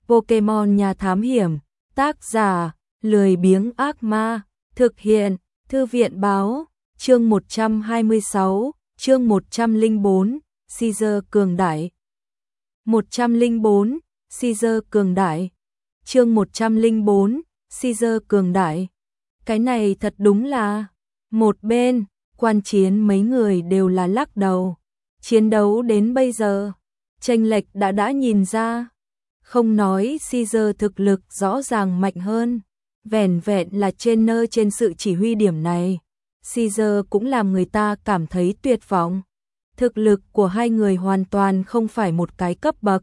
Pokemon Nhà Thám Hiểm, tác giả, lười biếng ác ma, thực hiện, Thư viện báo, chương 126, chương 104, Caesar cường đại. 104, Caesar cường đại. Chương 104, Caesar cường đại. Cái này thật đúng là, một bên, quan chiến mấy người đều là lắc đầu. Chiến đấu đến bây giờ, chênh lệch đã nhìn ra. Không nói Caesar thực lực rõ ràng mạnh hơn, vẻn vẹn là trên sự chỉ huy điểm này, Caesar cũng làm người ta cảm thấy tuyệt vọng. Thực lực của hai người hoàn toàn không phải một cái cấp bậc.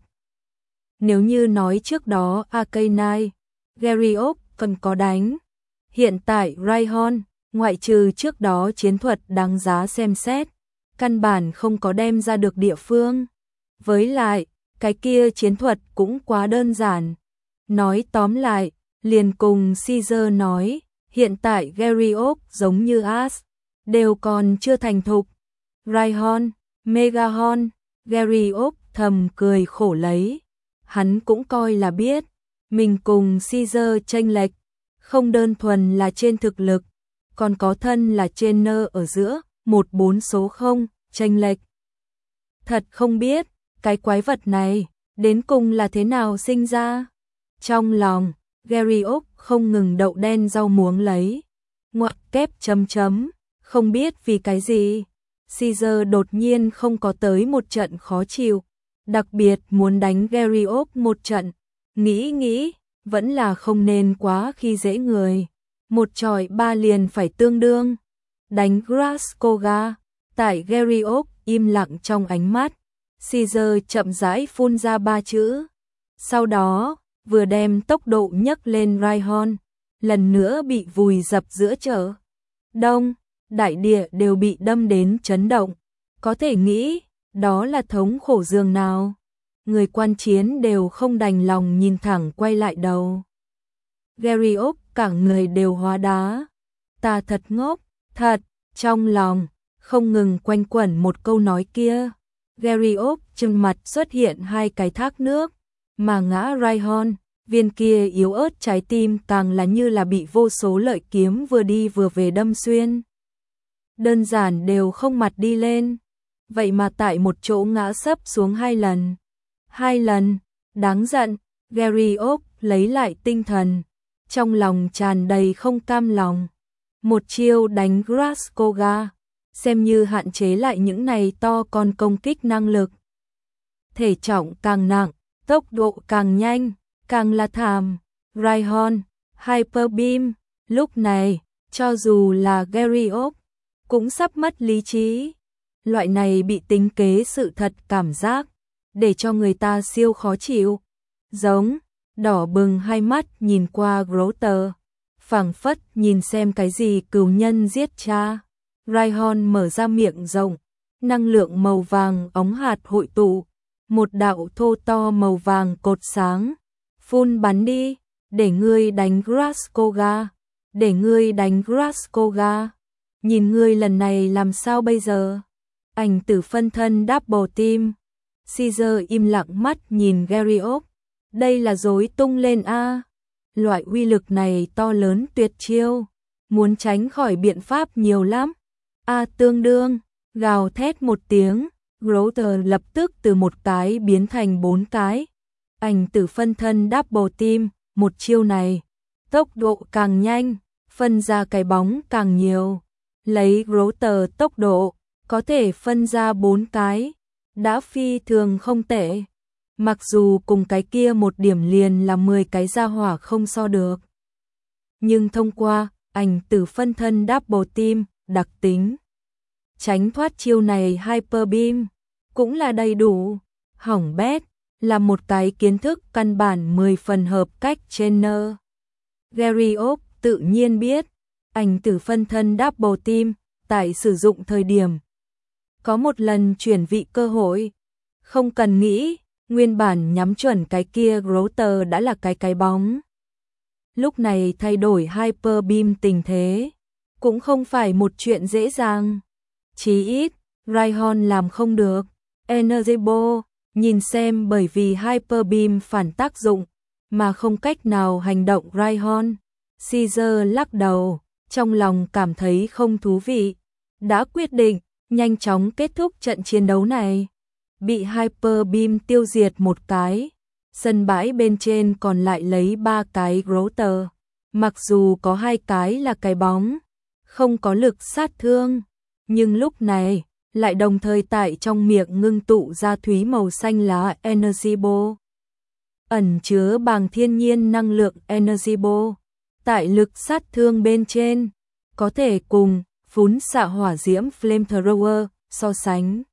Nếu như nói trước đó Arcanine, Gyarados còn có đánh, hiện tại Rhyhorn, ngoại trừ trước đó chiến thuật đáng giá xem xét, căn bản không có đem ra được địa phương. Với lại, cái kia chiến thuật cũng quá đơn giản. Nói tóm lại, liền cùng Caesar nói, hiện tại Gyarados giống như Ash, đều còn chưa thành thục. Rhyhorn, Megahorn, Gyarados thầm cười khổ lấy. Hắn cũng coi là biết, mình cùng Caesar chênh lệch, không đơn thuần là trên thực lực, còn có thân là trên nơ ở giữa, 14 số 0, chênh lệch. Thật không biết, cái quái vật này, đến cùng là thế nào sinh ra? Trong lòng, Gyarados không ngừng đậu đen rau muống lấy. Ngoặc kép chấm chấm, không biết vì cái gì. Caesar đột nhiên không có tới một trận khó chịu, đặc biệt muốn đánh Gyarados một trận. Nghĩ, vẫn là không nên quá khi dễ người. Một chọi ba liền phải tương đương. Đánh Graskoga, tại Gyarados im lặng trong ánh mắt. Caesar chậm rãi phun ra 3 chữ. Sau đó, vừa đem tốc độ nhấc lên Rhyhorn, lần nữa bị vùi dập giữa chợ. Đông, đại địa đều bị đâm đến chấn động. Có thể nghĩ, đó là thống khổ giường nào. Người quan chiến đều không đành lòng nhìn thẳng quay lại đầu. Gyarados cả người đều hóa đá. Ta thật ngốc, thật, trong lòng, không ngừng quanh quẩn một câu nói kia. Gyarados trừng mặt xuất hiện hai cái thác nước, mà ngã Rhyhorn, viên kia yếu ớt trái tim càng là như là bị vô số lợi kiếm vừa đi vừa về đâm xuyên. Đơn giản đều không mặt đi lên, vậy mà tại một chỗ ngã sấp xuống 2 lần. 2 lần, đáng giận, Gyarados lấy lại tinh thần, trong lòng tràn đầy không cam lòng. Một chiêu đánh Graskoga, xem như hạn chế lại những này to con công kích năng lực. Thể trọng càng nặng, tốc độ càng nhanh, càng là thảm. Rhyhorn, Hyper Beam, lúc này, cho dù là Gyarados, cũng sắp mất lý trí. Loại này bị tính kế sự thật cảm giác, để cho người ta siêu khó chịu. Giống, đỏ bừng hai mắt nhìn qua Grotter, phảng phất nhìn xem cái gì cừu nhân giết cha. Rhyhorn mở ra miệng rộng, năng lượng màu vàng óng hạt hội tụ, một đạo thô to màu vàng cột sáng, phun bắn đi, để ngươi đánh Graskoga, để ngươi đánh Graskoga, nhìn ngươi lần này làm sao bây giờ? Ảnh tử phân thân Double Team. Caesar im lặng mắt nhìn Gyarados, đây là rối tung lên a. Loại uy lực này to lớn tuyệt chiêu, muốn tránh khỏi biện pháp nhiều lắm. A tương đương, gào thét một tiếng, Grotter lập tức từ một cái biến thành 4 cái. Ảnh tử phân thân Double Team, một chiêu này, tốc độ càng nhanh, phân ra cái bóng càng nhiều. Lấy Grotter tốc độ, có thể phân ra 4 cái, đã phi thường không tệ. Mặc dù cùng cái kia một điểm liền là 10 cái gia hỏa không so được. Nhưng thông qua ảnh tử phân thân Double Team, đặc tính tránh thoát chiêu này Hyper Beam cũng là đầy đủ. Hỏng bét, là một cái kiến thức căn bản 10 phần hợp cách trên nơ. Gyarados tự nhiên biết, ảnh tử phân thân Double Team tại sử dụng thời điểm có một lần chuyển vị cơ hội, không cần nghĩ, nguyên bản nhắm chuẩn cái kia Grotter đã là cái bóng. Lúc này thay đổi Hyper Beam tình thế, cũng không phải một chuyện dễ dàng. Chí ít, Rhyhorn làm không được. Energy Ball, nhìn xem bởi vì Hyper Beam phản tác dụng, mà không cách nào hành động Rhyhorn. Caesar lắc đầu, trong lòng cảm thấy không thú vị, đã quyết định nhanh chóng kết thúc trận chiến đấu này. Bị Hyper Beam tiêu diệt một cái, sân bãi bên trên còn lại lấy 3 cái Grotter, mặc dù có 2 cái là cái bóng, không có lực sát thương, nhưng lúc này lại đồng thời tại trong miệng ngưng tụ ra thúy màu xanh lá Energy Ball, ẩn chứa bằng thiên nhiên năng lượng Energy Ball, tại lực sát thương bên trên có thể cùng phún xạ hỏa diễm Flamethrower so sánh.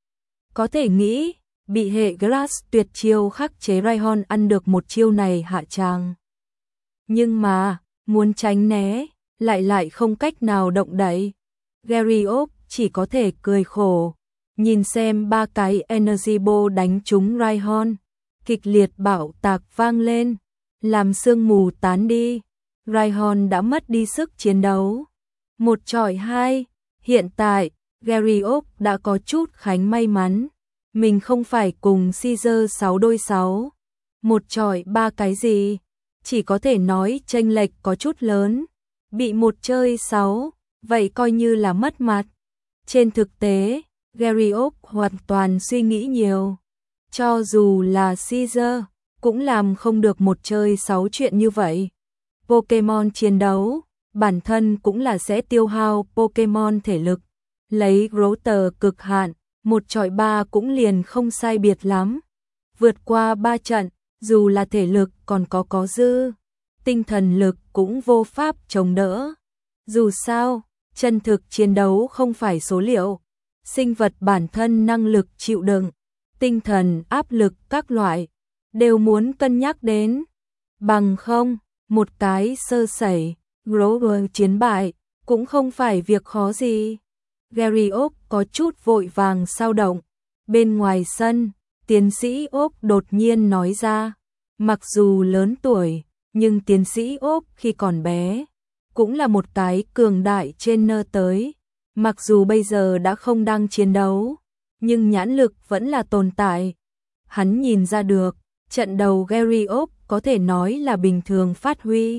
Có thể nghĩ, bị hệ Grass tuyệt chiêu khắc chế Rhyhorn ăn được một chiêu này hạ tràng. Nhưng mà, muốn tránh né, lại không cách nào động đậy. Garryop chỉ có thể cười khổ, nhìn xem 3 cái Energy Ball đánh trúng Rhyhorn, kịch liệt bạo tạc vang lên, làm sương mù tán đi. Rhyhorn đã mất đi sức chiến đấu. 1 chọi 2, hiện tại, Garryop đã có chút khánh may mắn. Mình không phải cùng Caesar 6 đôi 6. 1 chọi 3 cái gì? Chỉ có thể nói chênh lệch có chút lớn. Bị một chơi 6, vậy coi như là mất mặt. Trên thực tế, Garryop hoàn toàn suy nghĩ nhiều. Cho dù là Caesar, cũng làm không được một chơi 6 chuyện như vậy. Pokemon chiến đấu, bản thân cũng là sẽ tiêu hao Pokemon thể lực. Lấy Grotter cực hạn, 1 chọi 3 cũng liền không sai biệt lắm. Vượt qua 3 trận, dù là thể lực còn có dư, tinh thần lực cũng vô pháp chống đỡ. Dù sao, chân thực chiến đấu không phải số liệu, sinh vật bản thân năng lực chịu đựng, tinh thần áp lực các loại, đều muốn cân nhắc đến. Bằng không, một cái sơ sẩy, Grover chiến bại, cũng không phải việc khó gì. Garryop có chút vội vàng sao động. Bên ngoài sân, tiến sĩ Ốc đột nhiên nói ra, mặc dù lớn tuổi, nhưng tiến sĩ Ốc khi còn bé, cũng là một cái cường đại trainer tới. Mặc dù bây giờ đã không đang chiến đấu, nhưng nhãn lực vẫn là tồn tại. Hắn nhìn ra được, trận đầu Garryop có thể nói là bình thường phát huy.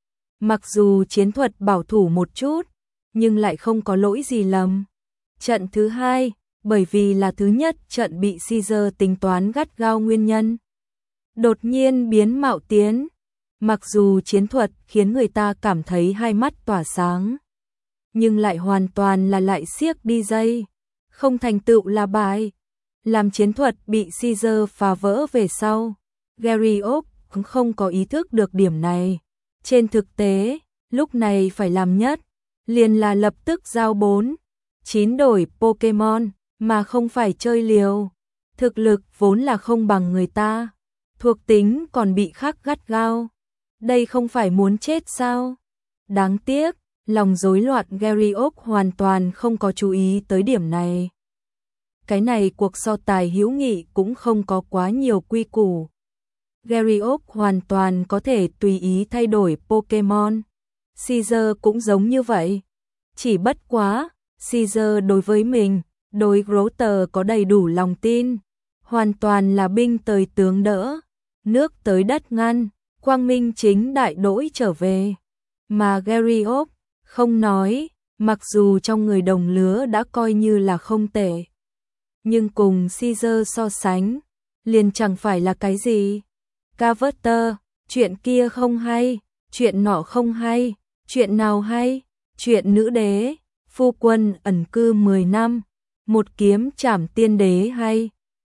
Mặc dù chiến thuật bảo thủ một chút, nhưng lại không có lỗi gì lầm. Trận thứ hai, bởi vì là thứ nhất trận bị Caesar tính toán gắt gao nguyên nhân. Đột nhiên biến mạo tiến, mặc dù chiến thuật khiến người ta cảm thấy hai mắt tỏa sáng, nhưng lại hoàn toàn là lại siếc đi dây, không thành tựu là bại. Làm chiến thuật bị Caesar phá vỡ về sau, Garryop cũng không có ý thức được điểm này. Trên thực tế, lúc này phải làm nhất, liền là lập tức giao 4-9 đổi Pokemon, mà không phải chơi liều. Thực lực vốn là không bằng người ta, thuộc tính còn bị khắc gắt gao. Đây không phải muốn chết sao? Đáng tiếc, lòng rối loạn Garryop hoàn toàn không có chú ý tới điểm này. Cái này cuộc so tài hữu nghị cũng không có quá nhiều quy củ. Garryop hoàn toàn có thể tùy ý thay đổi Pokemon. Caesar cũng giống như vậy. Chỉ bất quá, Caesar đối với mình, đối Grotter có đầy đủ lòng tin. Hoàn toàn là binh tới tướng đỡ, nước tới đất ngăn, quang minh chính đại đỗi trở về. Mà Garryop, không nói, mặc dù trong người đồng lứa đã coi như là không tệ. Nhưng cùng Caesar so sánh, liền chẳng phải là cái gì. Carver, chuyện kia không hay, chuyện nọ không hay, chuyện nào hay, chuyện nữ đế, phu quân ẩn cư 10 năm, một kiếm trảm tiên đế hay,